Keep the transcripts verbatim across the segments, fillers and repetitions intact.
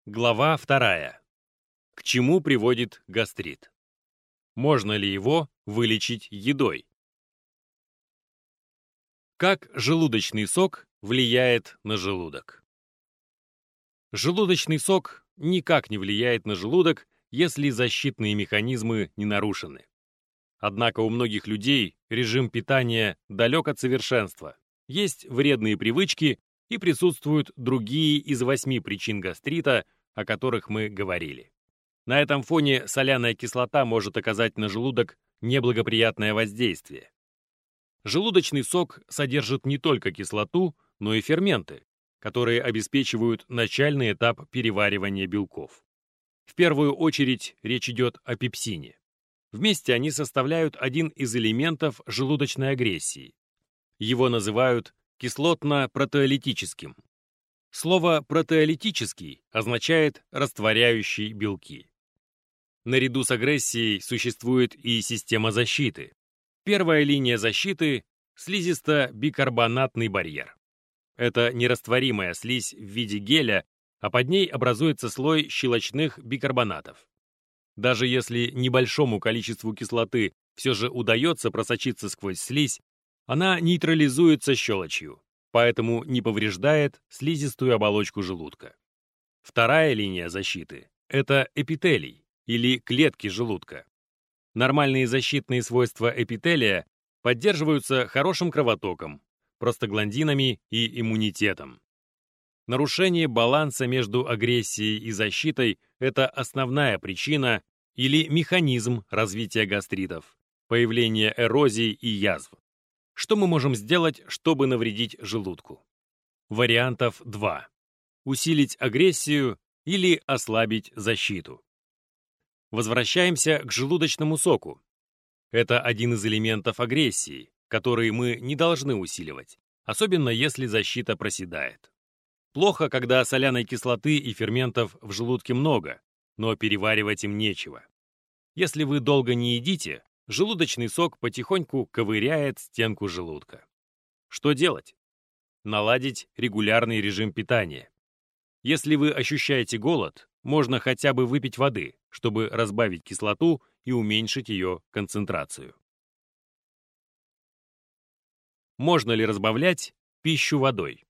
Глава вторая. К чему приводит гастрит? Можно ли его вылечить едой? Как желудочный сок влияет на желудок? Желудочный сок никак не влияет на желудок, если защитные механизмы не нарушены. Однако у многих людей режим питания далек от совершенства, есть вредные привычки и присутствуют другие из восьми причин гастрита, о которых мы говорили. На этом фоне соляная кислота может оказать на желудок неблагоприятное воздействие. Желудочный сок содержит не только кислоту, но и ферменты, которые обеспечивают начальный этап переваривания белков. В первую очередь речь идет о пепсине. Вместе они составляют один из элементов желудочной агрессии. Его называют кислотно-протеолитическим. Слово «протеолитический» означает «растворяющий белки». Наряду с агрессией существует и система защиты. Первая линия защиты – слизисто-бикарбонатный барьер. Это нерастворимая слизь в виде геля, а под ней образуется слой щелочных бикарбонатов. Даже если небольшому количеству кислоты все же удается просочиться сквозь слизь, она нейтрализуется щелочью, поэтому не повреждает слизистую оболочку желудка. Вторая линия защиты – это эпителий, или клетки желудка. Нормальные защитные свойства эпителия поддерживаются хорошим кровотоком, простагландинами и иммунитетом. Нарушение баланса между агрессией и защитой – это основная причина или механизм развития гастритов, появления эрозий и язв. Что мы можем сделать, чтобы навредить желудку? Вариантов два. Усилить агрессию или ослабить защиту. Возвращаемся к желудочному соку. Это один из элементов агрессии, который мы не должны усиливать, особенно если защита проседает. Плохо, когда соляной кислоты и ферментов в желудке много, но переваривать им нечего. Если вы долго не едите, желудочный сок потихоньку ковыряет стенку желудка. Что делать? Наладить регулярный режим питания. Если вы ощущаете голод, можно хотя бы выпить воды, чтобы разбавить кислоту и уменьшить ее концентрацию. Можно ли разбавлять пищу водой?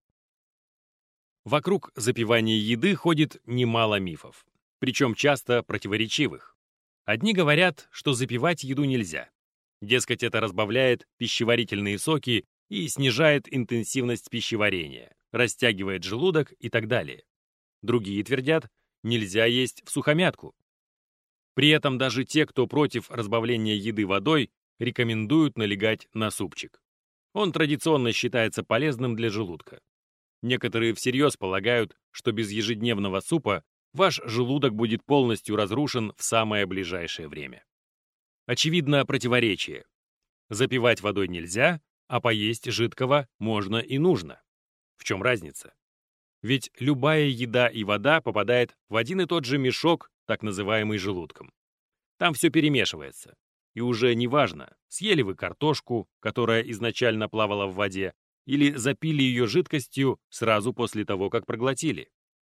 Вокруг запивания еды ходит немало мифов, причем часто противоречивых. Одни говорят, что запивать еду нельзя. Дескать, это разбавляет пищеварительные соки и снижает интенсивность пищеварения, растягивает желудок и так далее. Другие твердят, нельзя есть всухомятку. При этом даже те, кто против разбавления еды водой, рекомендуют налегать на супчик. Он традиционно считается полезным для желудка. Некоторые всерьез полагают, что без ежедневного супа ваш желудок будет полностью разрушен в самое ближайшее время. Очевидно противоречие. Запивать водой нельзя, а поесть жидкого можно и нужно. В чем разница? Ведь любая еда и вода попадает в один и тот же мешок, так называемый желудком. Там все перемешивается. И уже не важно, съели вы картошку, которая изначально плавала в воде, или запили ее жидкостью сразу после того, как проглотили.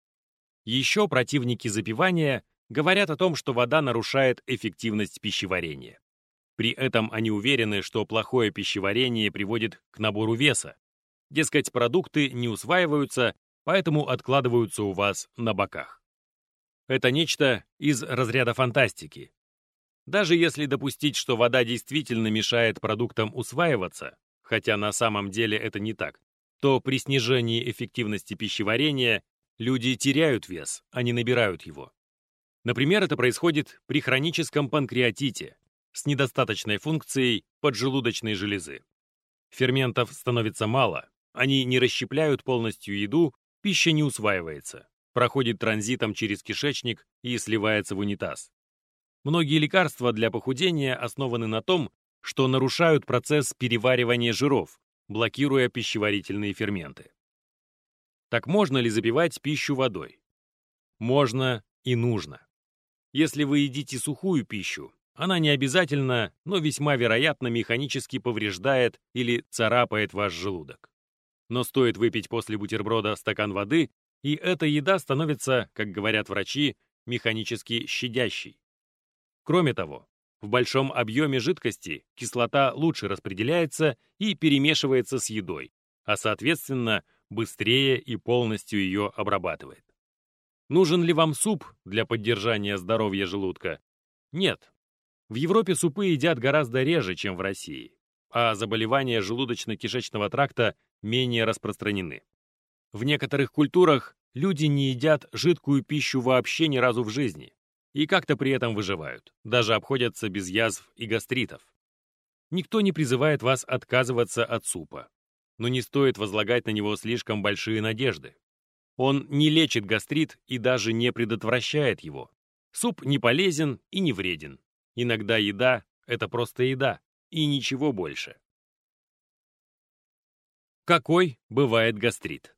Еще противники запивания говорят о том, что вода нарушает эффективность пищеварения. При этом они уверены, что плохое пищеварение приводит к набору веса. Дескать, продукты не усваиваются, поэтому откладываются у вас на боках. Это нечто из разряда фантастики. Даже если допустить, что вода действительно мешает продуктам усваиваться, хотя на самом деле это не так, то при снижении эффективности пищеварения люди теряют вес, а не набирают его. Например, это происходит при хроническом панкреатите с недостаточной функцией поджелудочной железы. Ферментов становится мало, они не расщепляют полностью еду, пища не усваивается, проходит транзитом через кишечник и сливается в унитаз. Многие лекарства для похудения основаны на том, что нарушают процесс переваривания жиров, блокируя пищеварительные ферменты. Так можно ли запивать пищу водой? Можно и нужно. Если вы едите сухую пищу, она не обязательно, но весьма вероятно механически повреждает или царапает ваш желудок. Но стоит выпить после бутерброда стакан воды, И эта еда становится, как говорят врачи, механически щадящей. Кроме того, в большом объеме жидкости кислота лучше распределяется и перемешивается с едой, а соответственно быстрее и полностью ее обрабатывает. Нужен ли вам суп для поддержания здоровья желудка? Нет. В Европе супы едят гораздо реже, чем в России, а заболевания желудочно-кишечного тракта менее распространены. В некоторых культурах люди не едят жидкую пищу вообще ни разу в жизни и как-то при этом выживают, даже обходятся без язв и гастритов. Никто не призывает вас отказываться от супа, но не стоит возлагать на него слишком большие надежды. Он не лечит гастрит и даже не предотвращает его. Суп не полезен и не вреден. Иногда еда – это просто еда, и ничего больше. Какой бывает гастрит?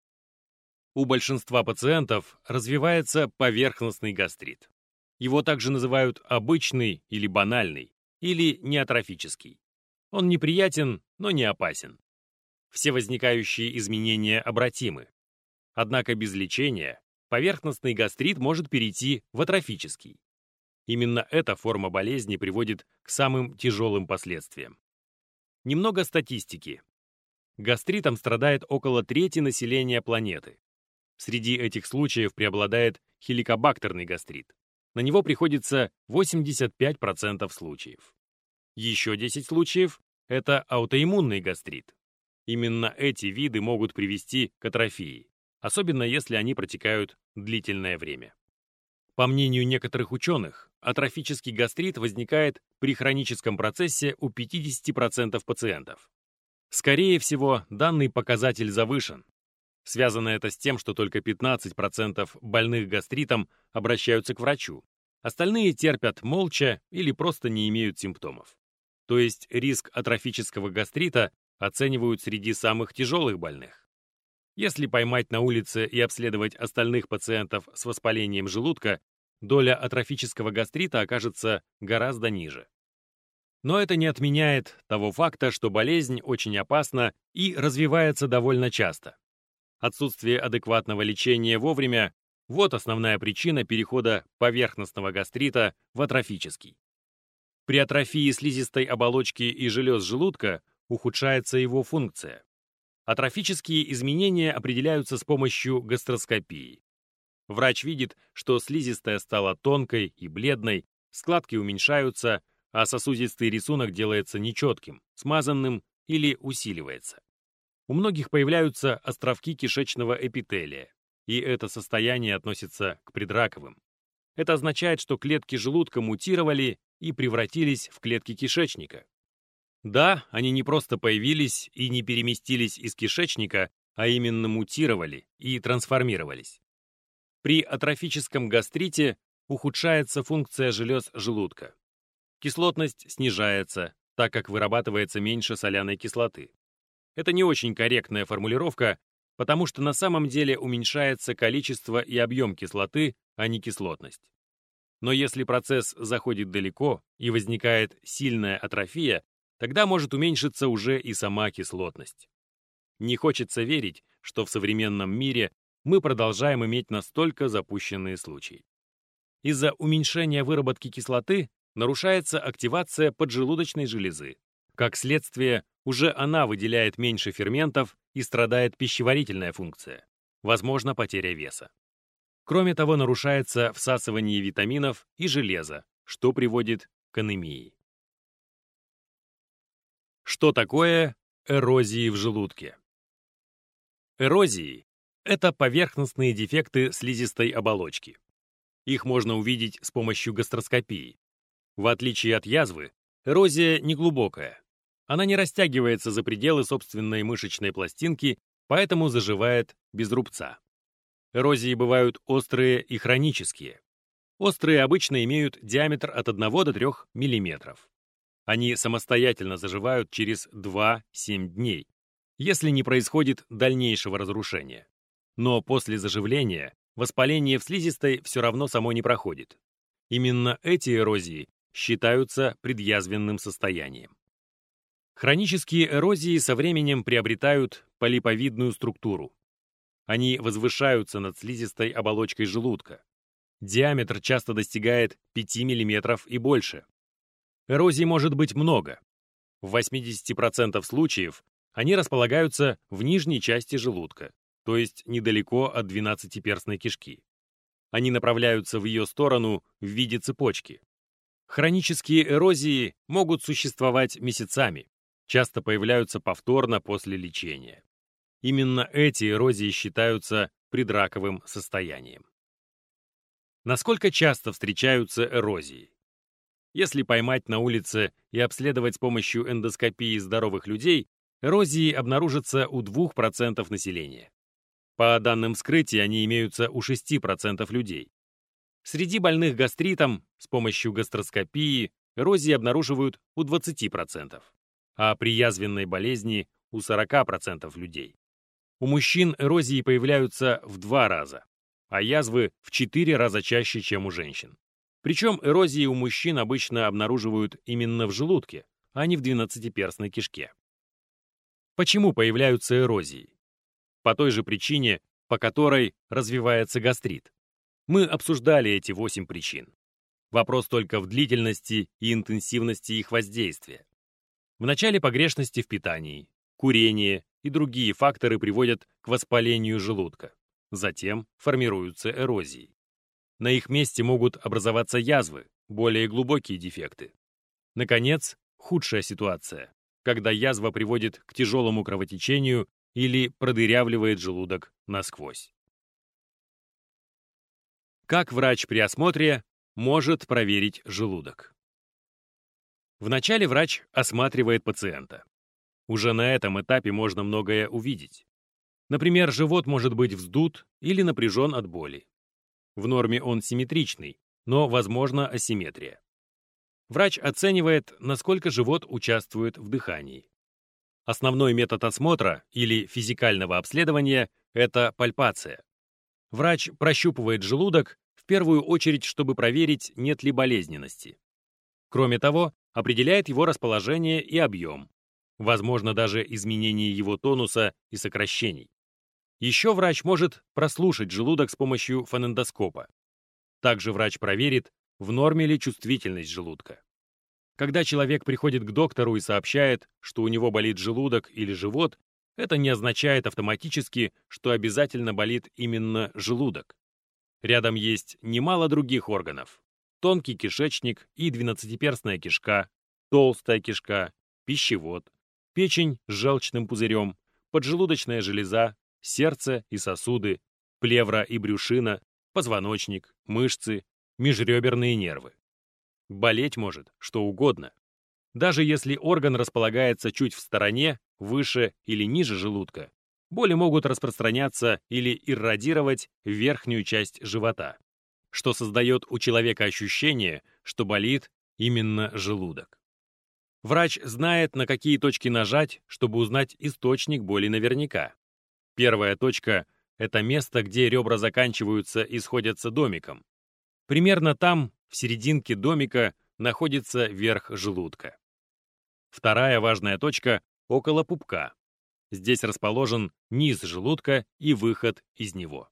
У большинства пациентов развивается поверхностный гастрит. Его также называют обычный или банальный, или неатрофический. Он неприятен, но не опасен. Все возникающие изменения обратимы. Однако без лечения поверхностный гастрит может перейти в атрофический. Именно эта форма болезни приводит к самым тяжелым последствиям. Немного статистики. Гастритом страдает около трети населения планеты. Среди этих случаев преобладает хеликобактерный гастрит. На него приходится восемьдесят пять процентов случаев. Еще десять случаев – это аутоиммунный гастрит. Именно эти виды могут привести к атрофии, особенно если они протекают длительное время. По мнению некоторых ученых, атрофический гастрит возникает при хроническом процессе у пятидесяти процентов пациентов. Скорее всего, данный показатель завышен. Связано это с тем, что только пятнадцать процентов больных гастритом обращаются к врачу. Остальные терпят молча или просто не имеют симптомов. То есть риск атрофического гастрита оценивают среди самых тяжелых больных. Если поймать на улице и обследовать остальных пациентов с воспалением желудка, доля атрофического гастрита окажется гораздо ниже. Но это не отменяет того факта, что болезнь очень опасна и развивается довольно часто. Отсутствие адекватного лечения вовремя – вот основная причина перехода поверхностного гастрита в атрофический. При атрофии слизистой оболочки и желез желудка ухудшается его функция. Атрофические изменения определяются с помощью гастроскопии. Врач видит, что слизистая стала тонкой и бледной, складки уменьшаются, а сосудистый рисунок делается нечетким, смазанным или усиливается. У многих появляются островки кишечного эпителия, и это состояние относится к предраковым. Это означает, что клетки желудка мутировали и превратились в клетки кишечника. Да, они не просто появились и не переместились из кишечника, а именно мутировали и трансформировались. При атрофическом гастрите ухудшается функция желез желудка. Кислотность снижается, так как вырабатывается меньше соляной кислоты. Это не очень корректная формулировка, потому что на самом деле уменьшается количество и объем кислоты, а не кислотность. Но если процесс заходит далеко и возникает сильная атрофия, тогда может уменьшиться уже и сама кислотность. Не хочется верить, что в современном мире мы продолжаем иметь настолько запущенные случаи. Из-за уменьшения выработки кислоты нарушается активация поджелудочной железы. Как следствие, уже она выделяет меньше ферментов и страдает пищеварительная функция. Возможно, потеря веса. Кроме того, нарушается всасывание витаминов и железа, что приводит к анемии. Что такое эрозии в желудке? Эрозии – это поверхностные дефекты слизистой оболочки. Их можно увидеть с помощью гастроскопии. В отличие от язвы, эрозия неглубокая. Она не растягивается за пределы собственной мышечной пластинки, поэтому заживает без рубца. Эрозии бывают острые и хронические. Острые обычно имеют диаметр от одного до трёх миллиметров. Они самостоятельно заживают через два-семь дней, если не происходит дальнейшего разрушения. Но после заживления воспаление в слизистой все равно само не проходит. Именно эти эрозии считаются предъязвенным состоянием. Хронические эрозии со временем приобретают полиповидную структуру. Они возвышаются над слизистой оболочкой желудка. Диаметр часто достигает пяти миллиметров и больше. Эрозий может быть много. В восьмидесяти процентах случаев они располагаются в нижней части желудка, то есть недалеко от двенадцатиперстной кишки. Они направляются в ее сторону в виде цепочки. Хронические эрозии могут существовать месяцами, часто появляются повторно после лечения. Именно эти эрозии считаются предраковым состоянием. Насколько часто встречаются эрозии? Если поймать на улице и обследовать с помощью эндоскопии здоровых людей, эрозии обнаружатся у двух процентов населения. По данным вскрытия, они имеются у шести процентов людей. Среди больных гастритом с помощью гастроскопии эрозии обнаруживают у двадцати процентов, а при язвенной болезни у сорока процентов людей. У мужчин эрозии появляются в два раза, а язвы в четыре раза чаще, чем у женщин. Причем эрозии у мужчин обычно обнаруживают именно в желудке, а не в двенадцатиперстной кишке. Почему появляются эрозии? По той же причине, по которой развивается гастрит. Мы обсуждали эти восемь причин. Вопрос только в длительности и интенсивности их воздействия. Вначале погрешности в питании, курение и другие факторы приводят к воспалению желудка. Затем формируются эрозии. На их месте могут образоваться язвы, более глубокие дефекты. Наконец, худшая ситуация, когда язва приводит к тяжелому кровотечению или продырявливает желудок насквозь. Как врач при осмотре может проверить желудок? Вначале врач осматривает пациента. Уже на этом этапе можно многое увидеть. Например, живот может быть вздут или напряжен от боли. В норме он симметричный, но возможна асимметрия. Врач оценивает, насколько живот участвует в дыхании. Основной метод осмотра или физикального обследования – это пальпация. Врач прощупывает желудок в первую очередь, чтобы проверить, нет ли болезненности. Кроме того, определяет его расположение и объем. Возможно даже изменение его тонуса и сокращений. Еще врач может прослушать желудок с помощью фонендоскопа. Также врач проверит, в норме ли чувствительность желудка. Когда человек приходит к доктору и сообщает, что у него болит желудок или живот, это не означает автоматически, что обязательно болит именно желудок. Рядом есть немало других органов. Тонкий кишечник и двенадцатиперстная кишка, толстая кишка, пищевод, печень с желчным пузырем, поджелудочная железа, сердце и сосуды, плевра и брюшина, позвоночник, мышцы, межреберные нервы. Болеть может что угодно. Даже если орган располагается чуть в стороне, выше или ниже желудка, боли могут распространяться или иррадировать в верхнюю часть живота, что создает у человека ощущение, что болит именно желудок. Врач знает, на какие точки нажать, чтобы узнать источник боли наверняка. Первая точка – это место, где ребра заканчиваются и сходятся домиком. Примерно там, в серединке домика, находится верх желудка. Вторая важная точка – около пупка. Здесь расположен низ желудка и выход из него.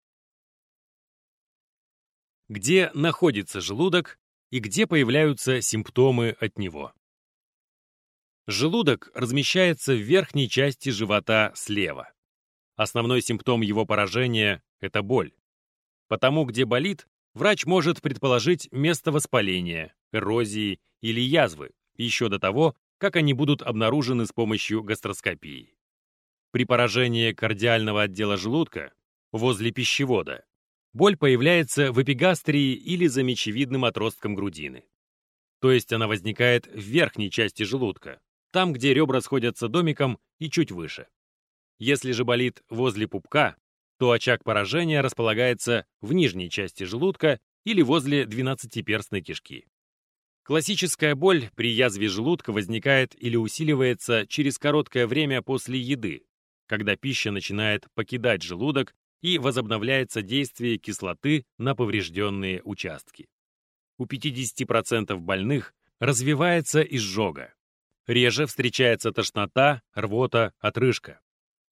Где находится желудок и где появляются симптомы от него? Желудок размещается в верхней части живота слева. Основной симптом его поражения – это боль. Потому, где болит, врач может предположить место воспаления, эрозии или язвы, еще до того, как они будут обнаружены с помощью гастроскопии. При поражении кардиального отдела желудка, возле пищевода, боль появляется в эпигастрии или за мечевидным отростком грудины. То есть она возникает в верхней части желудка, там, где ребра сходятся домиком и чуть выше. Если же болит возле пупка, то очаг поражения располагается в нижней части желудка или возле двенадцатиперстной кишки. Классическая боль при язве желудка возникает или усиливается через короткое время после еды, когда пища начинает покидать желудок и возобновляется действие кислоты на поврежденные участки. У пятидесяти процентов больных развивается изжога. Реже встречается тошнота, рвота, отрыжка.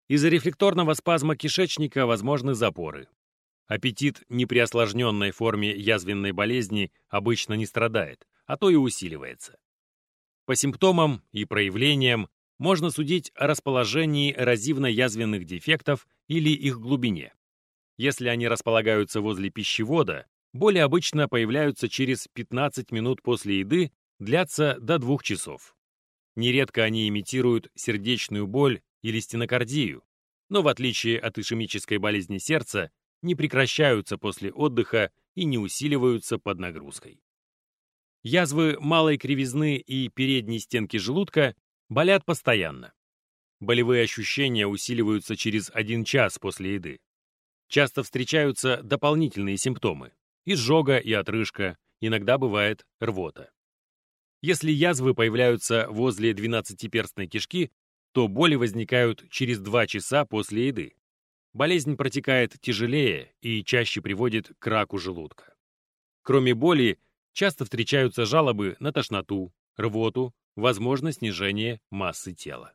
Из-за рефлекторного спазма кишечника возможны запоры. Аппетит не при осложненной форме язвенной болезни обычно не страдает, а то и усиливается. По симптомам и проявлениям можно судить о расположении эрозивно-язвенных дефектов или их глубине. Если они располагаются возле пищевода, боли обычно появляются через пятнадцать минут после еды, длятся до двух часов. Нередко они имитируют сердечную боль или стенокардию, но в отличие от ишемической болезни сердца, не прекращаются после отдыха и не усиливаются под нагрузкой. Язвы малой кривизны и передней стенки желудка болят постоянно. Болевые ощущения усиливаются через один час после еды. Часто встречаются дополнительные симптомы – изжога и отрыжка, иногда бывает рвота. Если язвы появляются возле двенадцатиперстной кишки, то боли возникают через два часа после еды. Болезнь протекает тяжелее и чаще приводит к раку желудка. Кроме боли, часто встречаются жалобы на тошноту, рвоту, возможно снижение массы тела.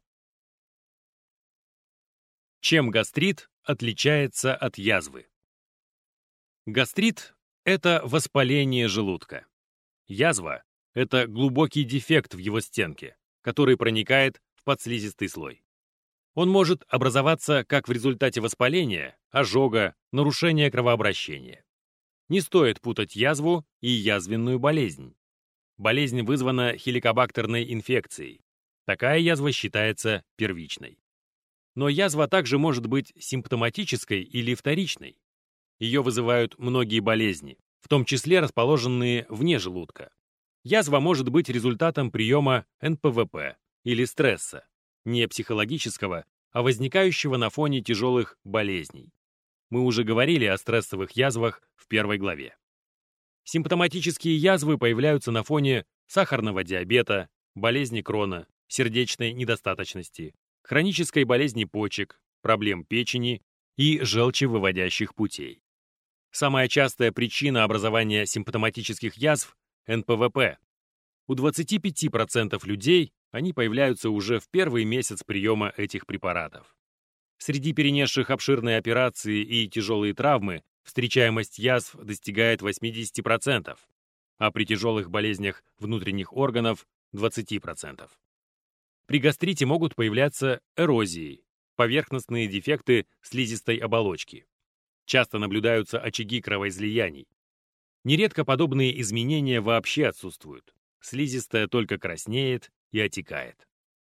Чем гастрит отличается от язвы? Гастрит – это воспаление желудка. Язва – это глубокий дефект в его стенке, который проникает в подслизистый слой. Он может образоваться как в результате воспаления, ожога, нарушения кровообращения. Не стоит путать язву и язвенную болезнь. Болезнь вызвана хеликобактерной инфекцией. Такая язва считается первичной. Но язва также может быть симптоматической или вторичной. Ее вызывают многие болезни, в том числе расположенные вне желудка. Язва может быть результатом приема эн пэ вэ пэ или стресса, не психологического, а возникающего на фоне тяжелых болезней. Мы уже говорили о стрессовых язвах в первой главе. Симптоматические язвы появляются на фоне сахарного диабета, болезни Крона, сердечной недостаточности, хронической болезни почек, проблем печени и желчевыводящих путей. Самая частая причина образования симптоматических язв – эн пэ вэ пэ. У двадцати пяти процентов людей они появляются уже в первый месяц приема этих препаратов. Среди перенесших обширные операции и тяжелые травмы встречаемость язв достигает восьмидесяти процентов, а при тяжелых болезнях внутренних органов – двадцати процентов. При гастрите могут появляться эрозии, поверхностные дефекты слизистой оболочки. Часто наблюдаются очаги кровоизлияний. Нередко подобные изменения вообще отсутствуют. Слизистая только краснеет и отекает.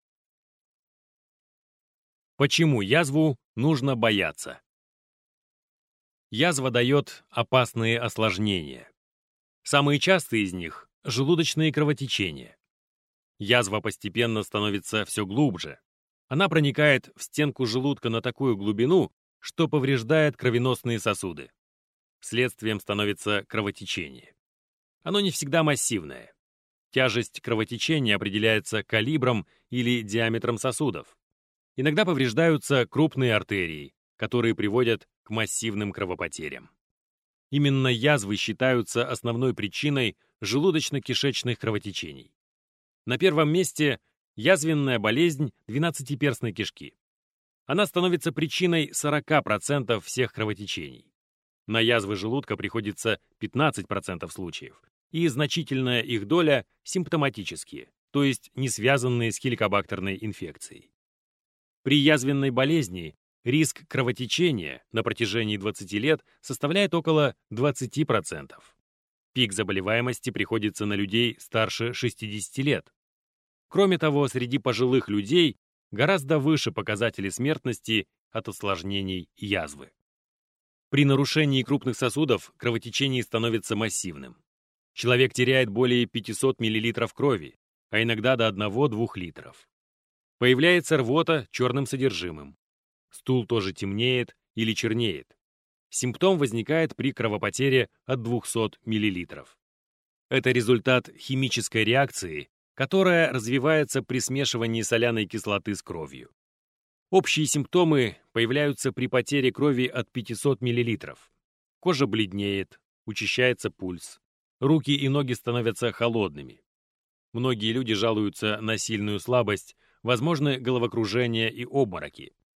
Почему язву нужно бояться? Язва дает опасные осложнения. Самые частые из них – желудочные кровотечения. Язва постепенно становится все глубже. Она проникает в стенку желудка на такую глубину, что повреждает кровеносные сосуды. Следствием становится кровотечение. Оно не всегда массивное. Тяжесть кровотечения определяется калибром или диаметром сосудов. Иногда повреждаются крупные артерии, которые приводят к массивным кровопотерям. Именно язвы считаются основной причиной желудочно-кишечных кровотечений. На первом месте язвенная болезнь двенадцатиперстной кишки. Она становится причиной сорока процентов всех кровотечений. На язвы желудка приходится пятнадцать процентов случаев, и значительная их доля симптоматические, то есть не связанные с хеликобактерной инфекцией. При язвенной болезни риск кровотечения на протяжении двадцати лет составляет около двадцати процентов. Пик заболеваемости приходится на людей старше шестидесяти лет. Кроме того, среди пожилых людей гораздо выше показатели смертности от осложнений язвы. При нарушении крупных сосудов кровотечение становится массивным. Человек теряет более пятисот миллилитров крови, а иногда до одного-двух литров. Появляется рвота черным содержимым. Стул тоже темнеет или чернеет. Симптом возникает при кровопотере от двухсот миллилитров. Это результат химической реакции, которая развивается при смешивании соляной кислоты с кровью. Общие симптомы появляются при потере крови от пятисот миллилитров. Кожа бледнеет, учащается пульс. Руки и ноги становятся холодными. Многие люди жалуются на сильную слабость, возможны головокружение и обмороки.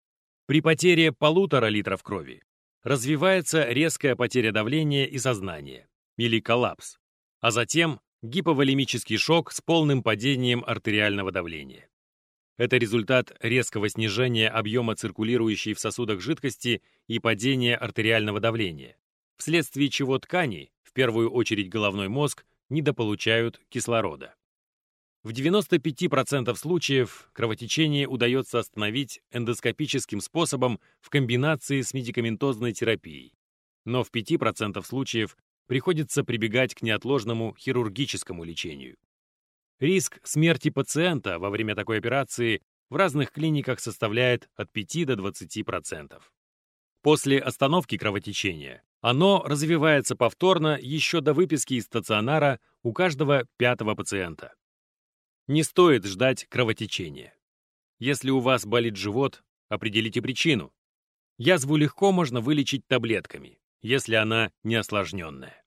При потере полутора литров крови развивается резкая потеря давления и сознания, или коллапс, а затем гиповолемический шок с полным падением артериального давления. Это результат резкого снижения объема циркулирующей в сосудах жидкости и падения артериального давления, вследствие чего ткани, в первую очередь головной мозг, недополучают кислорода. В девяноста пяти процентах случаев кровотечение удается остановить эндоскопическим способом в комбинации с медикаментозной терапией, но в пяти процентах случаев приходится прибегать к неотложному хирургическому лечению. Риск смерти пациента во время такой операции в разных клиниках составляет от пяти до двадцати процентов. После остановки кровотечения оно развивается повторно еще до выписки из стационара у каждого пятого пациента. Не стоит ждать кровотечения. Если у вас болит живот, определите причину. Язву легко можно вылечить таблетками, если она не осложненная.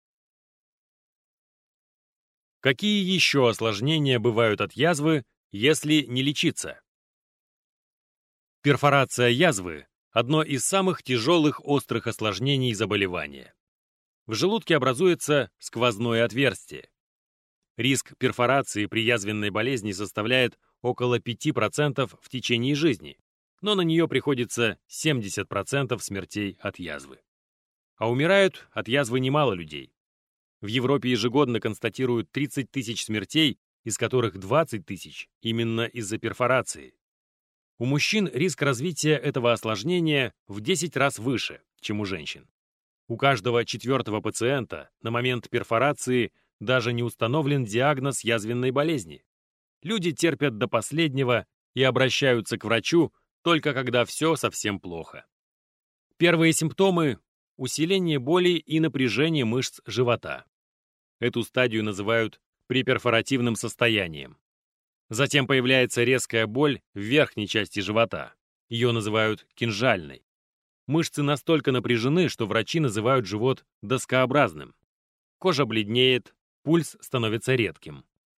Какие еще осложнения бывают от язвы, если не лечиться? Перфорация язвы – одно из самых тяжелых острых осложнений заболевания. В желудке образуется сквозное отверстие. Риск перфорации при язвенной болезни составляет около пяти процентов в течение жизни, но на нее приходится семьдесят процентов смертей от язвы. А умирают от язвы немало людей. В Европе ежегодно констатируют тридцать тысяч смертей, из которых двадцать тысяч именно из-за перфорации. У мужчин риск развития этого осложнения в десять раз выше, чем у женщин. У каждого четвертого пациента на момент перфорации даже не установлен диагноз язвенной болезни. Люди терпят до последнего и обращаются к врачу только когда все совсем плохо. Первые симптомы – усиление боли и напряжение мышц живота. Эту стадию называют преперфоративным состоянием. Затем появляется резкая боль в верхней части живота. Ее называют кинжальной. Мышцы настолько напряжены, что врачи называют живот доскообразным. Кожа бледнеет, пульс становится редким.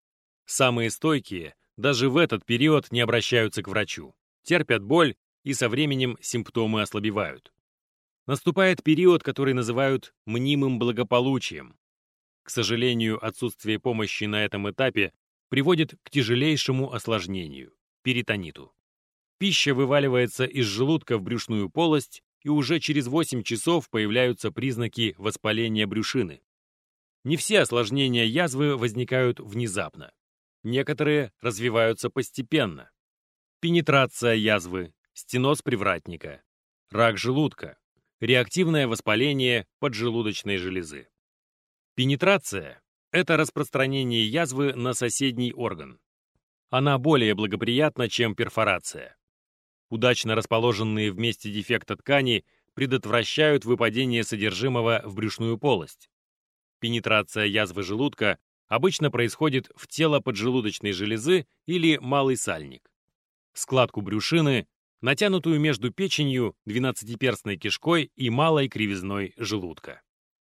Самые стойкие даже в этот период не обращаются к врачу, терпят боль и со временем симптомы ослабевают. Наступает период, который называют мнимым благополучием. К сожалению, отсутствие помощи на этом этапе приводит к тяжелейшему осложнению – перитониту. Пища вываливается из желудка в брюшную полость, и уже через восемь часов появляются признаки воспаления брюшины. Не все осложнения язвы возникают внезапно. Некоторые развиваются постепенно. Пенетрация язвы, стеноз привратника, рак желудка, реактивное воспаление поджелудочной железы. Пенетрация – это распространение язвы на соседний орган. Она более благоприятна, чем перфорация. Удачно расположенные в месте дефекта ткани предотвращают выпадение содержимого в брюшную полость. Пенетрация язвы желудка обычно происходит в тело поджелудочной железы или малый сальник. Складку брюшины, натянутую между печенью, двенадцатиперстной кишкой и малой кривизной желудка.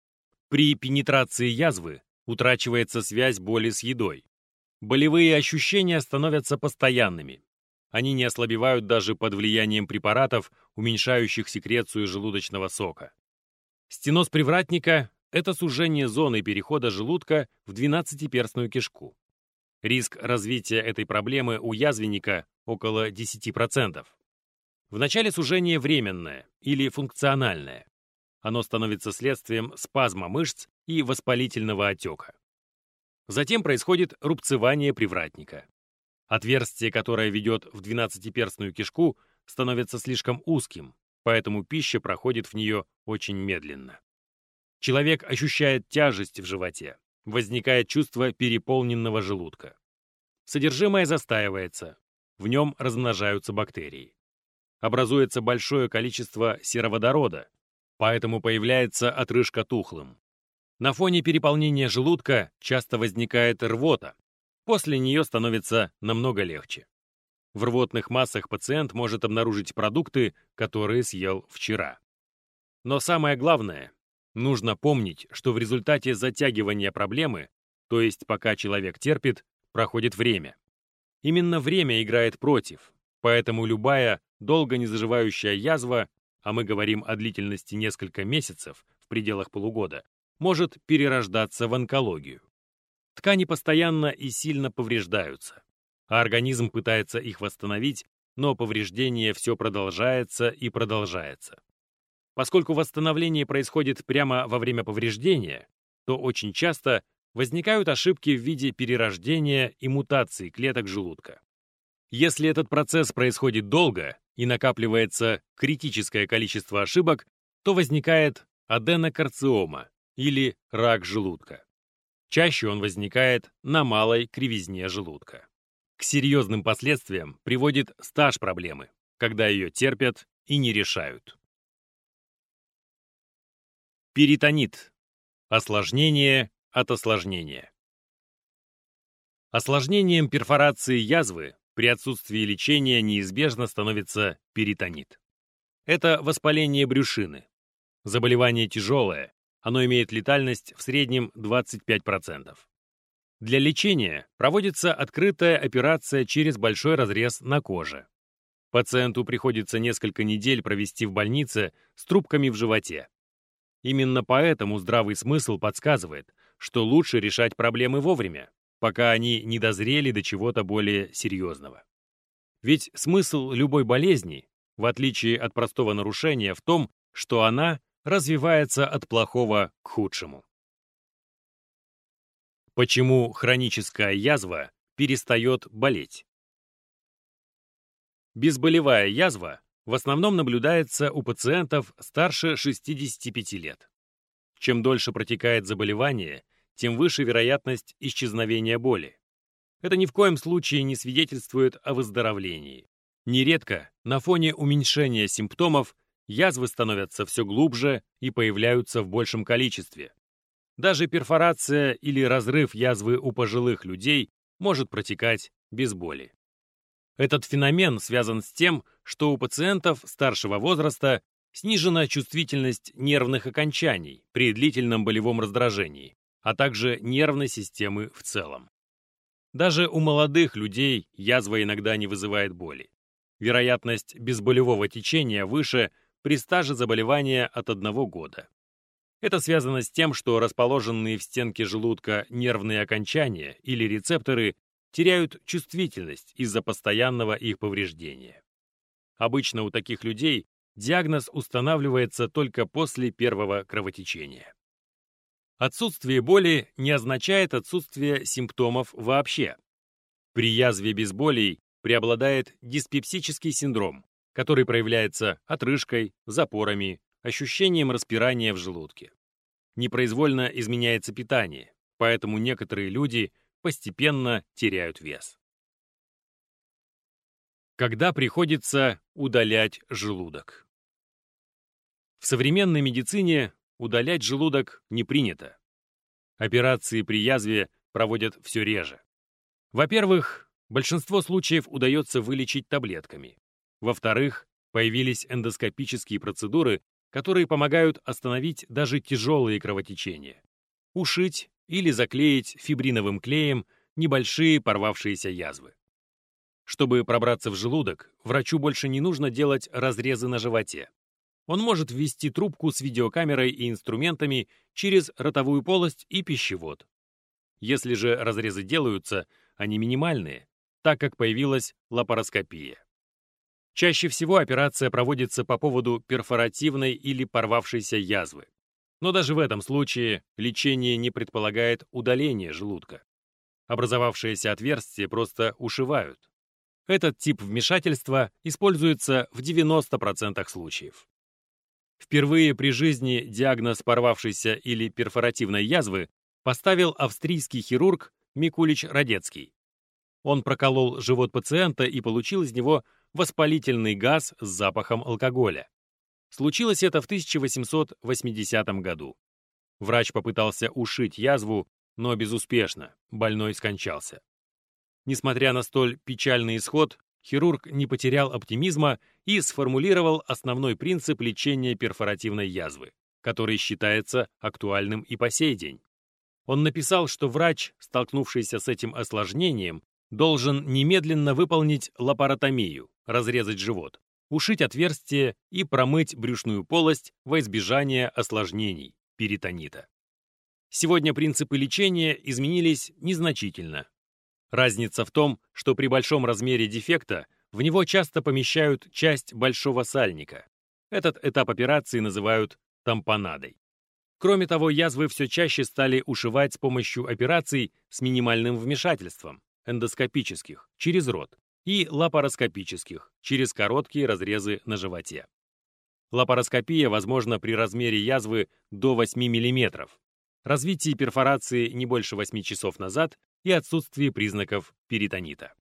При пенетрации язвы утрачивается связь боли с едой. Болевые ощущения становятся постоянными. Они не ослабевают даже под влиянием препаратов, уменьшающих секрецию желудочного сока. Стеноз привратника – это сужение зоны перехода желудка в двенадцатиперстную кишку. Риск развития этой проблемы у язвенника около десяти процентов. Вначале сужение временное или функциональное. Оно становится следствием спазма мышц и воспалительного отека. Затем происходит рубцевание привратника. Отверстие, которое ведет в двенадцатиперстную кишку, становится слишком узким, поэтому пища проходит в нее очень медленно. Человек ощущает тяжесть в животе, возникает чувство переполненного желудка. Содержимое застаивается, в нем размножаются бактерии. Образуется большое количество сероводорода, поэтому появляется отрыжка тухлым. На фоне переполнения желудка часто возникает рвота. После нее становится намного легче. В рвотных массах пациент может обнаружить продукты, которые съел вчера. Но самое главное, нужно помнить, что в результате затягивания проблемы, то есть пока человек терпит, проходит время. Именно время играет против. Поэтому любая долго не заживающая язва, а мы говорим о длительности несколько месяцев в пределах полугода, может перерождаться в онкологию. Ткани постоянно и сильно повреждаются, а организм пытается их восстановить, но повреждение все продолжается и продолжается. Поскольку восстановление происходит прямо во время повреждения, то очень часто возникают ошибки в виде перерождения и мутации клеток желудка. Если этот процесс происходит долго и накапливается критическое количество ошибок, то возникает аденокарциома или рак желудка. Чаще он возникает на малой кривизне желудка. К серьезным последствиям приводит стаж проблемы, когда ее терпят и не решают. Перитонит. Осложнение от осложнения. Осложнением перфорации язвы при отсутствии лечения неизбежно становится перитонит. Это воспаление брюшины. Заболевание тяжелое, оно имеет летальность в среднем двадцать пять процентов. Для лечения проводится открытая операция через большой разрез на коже. Пациенту приходится несколько недель провести в больнице с трубками в животе. Именно поэтому здравый смысл подсказывает, что лучше решать проблемы вовремя, пока они не дозрели до чего-то более серьезного. Ведь смысл любой болезни, в отличие от простого нарушения, в том, что она развивается от плохого к худшему. Почему хроническая язва перестает болеть? Безболевая язва в основном наблюдается у пациентов старше шестидесяти пяти лет. Чем дольше протекает заболевание, тем выше вероятность исчезновения боли. Это ни в коем случае не свидетельствует о выздоровлении. Нередко на фоне уменьшения симптомов язвы становятся все глубже и появляются в большем количестве. Даже перфорация или разрыв язвы у пожилых людей может протекать без боли. Этот феномен связан с тем, что у пациентов старшего возраста снижена чувствительность нервных окончаний при длительном болевом раздражении, а также нервной системы в целом. Даже у молодых людей язва иногда не вызывает боли. Вероятность безболевого течения выше при стаже заболевания от одного года. Это связано с тем, что расположенные в стенке желудка нервные окончания или рецепторы теряют чувствительность из-за постоянного их повреждения. Обычно у таких людей диагноз устанавливается только после первого кровотечения. Отсутствие боли не означает отсутствие симптомов вообще. При язве без болей преобладает диспепсический синдром, который проявляется отрыжкой, запорами, ощущением распирания в желудке. Непроизвольно изменяется питание, поэтому некоторые люди постепенно теряют вес. Когда приходится удалять желудок? В современной медицине удалять желудок не принято. Операции при язве проводят все реже. Во-первых, большинство случаев удается вылечить таблетками. Во-вторых, появились эндоскопические процедуры, которые помогают остановить даже тяжелые кровотечения, ушить или заклеить фибриновым клеем небольшие порвавшиеся язвы. Чтобы пробраться в желудок, врачу больше не нужно делать разрезы на животе. Он может ввести трубку с видеокамерой и инструментами через ротовую полость и пищевод. Если же разрезы делаются, они минимальные, так как появилась лапароскопия. Чаще всего операция проводится по поводу перфоративной или порвавшейся язвы. Но даже в этом случае лечение не предполагает удаление желудка. Образовавшееся отверстие просто ушивают. Этот тип вмешательства используется в девяноста процентах случаев. Впервые при жизни диагноз порвавшейся или перфоративной язвы поставил австрийский хирург Микулич Радецкий. Он проколол живот пациента и получил из него воспалительный газ с запахом алкоголя. Случилось это в тысяча восемьсот восьмидесятом году. Врач попытался ушить язву, но безуспешно, больной скончался. Несмотря на столь печальный исход, хирург не потерял оптимизма и сформулировал основной принцип лечения перфоративной язвы, который считается актуальным и по сей день. Он написал, что врач, столкнувшийся с этим осложнением, должен немедленно выполнить лапаротомию, разрезать живот, ушить отверстие и промыть брюшную полость во избежание осложнений перитонита. Сегодня принципы лечения изменились незначительно. Разница в том, что при большом размере дефекта в него часто помещают часть большого сальника. Этот этап операции называют тампонадой. Кроме того, язвы все чаще стали ушивать с помощью операций с минимальным вмешательством, эндоскопических, через рот, и лапароскопических, через короткие разрезы на животе. Лапароскопия возможна при размере язвы до восьми миллиметров, развитии перфорации не больше восьми часов назад и отсутствии признаков перитонита.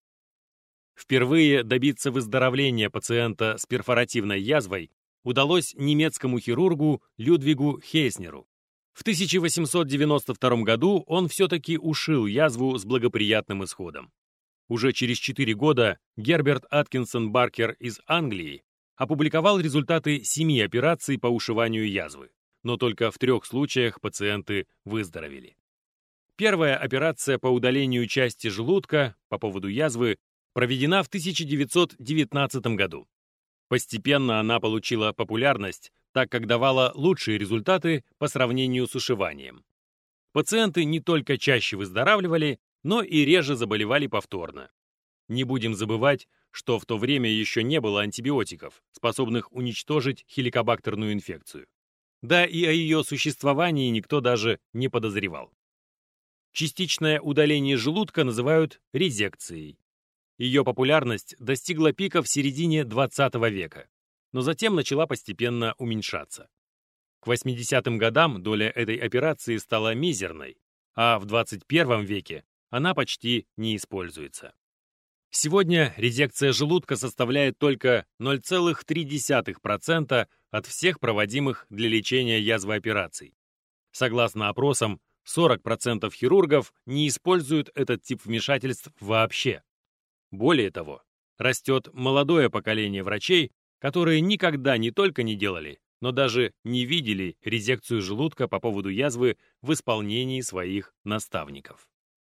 Впервые добиться выздоровления пациента с перфоративной язвой удалось немецкому хирургу Людвигу Хейснеру. В тысяча восемьсот девяносто втором году он все-таки ушил язву с благоприятным исходом. Уже через четыре года Герберт Аткинсон Баркер из Англии опубликовал результаты семи операций по ушиванию язвы, но только в трех случаях пациенты выздоровели. Первая операция по удалению части желудка по поводу язвы проведена в тысяча девятьсот девятнадцатом году. Постепенно она получила популярность, так как давала лучшие результаты по сравнению с ушиванием. Пациенты не только чаще выздоравливали, но и реже заболевали повторно. Не будем забывать, что в то время еще не было антибиотиков, способных уничтожить хеликобактерную инфекцию. Да и о ее существовании никто даже не подозревал. Частичное удаление желудка называют резекцией. Ее популярность достигла пика в середине двадцатого века, но затем начала постепенно уменьшаться. К восьмидесятым годам доля этой операции стала мизерной, а в двадцать первом веке она почти не используется. Сегодня резекция желудка составляет только ноль целых три десятых процента от всех проводимых для лечения язвы операций. Согласно опросам, сорок процентов хирургов не используют этот тип вмешательств вообще. Более того, растет молодое поколение врачей, которые никогда не только не делали, но даже не видели резекцию желудка по поводу язвы в исполнении своих наставников.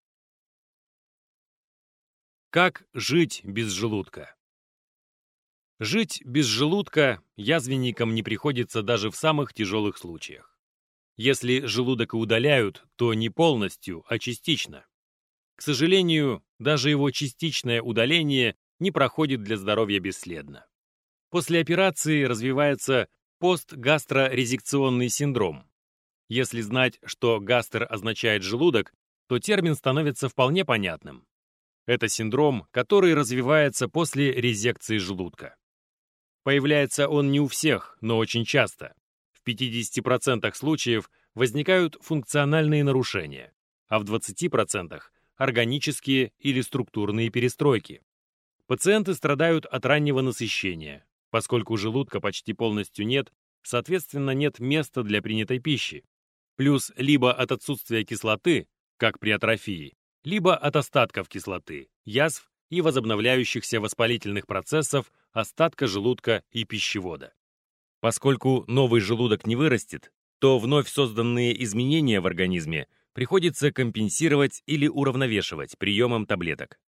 Как жить без желудка? Жить без желудка язвенникам не приходится даже в самых тяжелых случаях. Если желудок и удаляют, то не полностью, а частично. К сожалению, даже его частичное удаление не проходит для здоровья бесследно. После операции развивается постгастрорезекционный синдром. Если знать, что гастр означает желудок, то термин становится вполне понятным. Это синдром, который развивается после резекции желудка. Появляется он не у всех, но очень часто. В пятидесяти процентах случаев возникают функциональные нарушения, а в двадцати процентах органические или структурные перестройки. Пациенты страдают от раннего насыщения, поскольку желудка почти полностью нет, соответственно, нет места для принятой пищи. Плюс либо от отсутствия кислоты, как при атрофии, либо от остатков кислоты, язв и возобновляющихся воспалительных процессов остатка желудка и пищевода. Поскольку новый желудок не вырастет, то вновь созданные изменения в организме приходится компенсировать или уравновешивать приемом таблеток.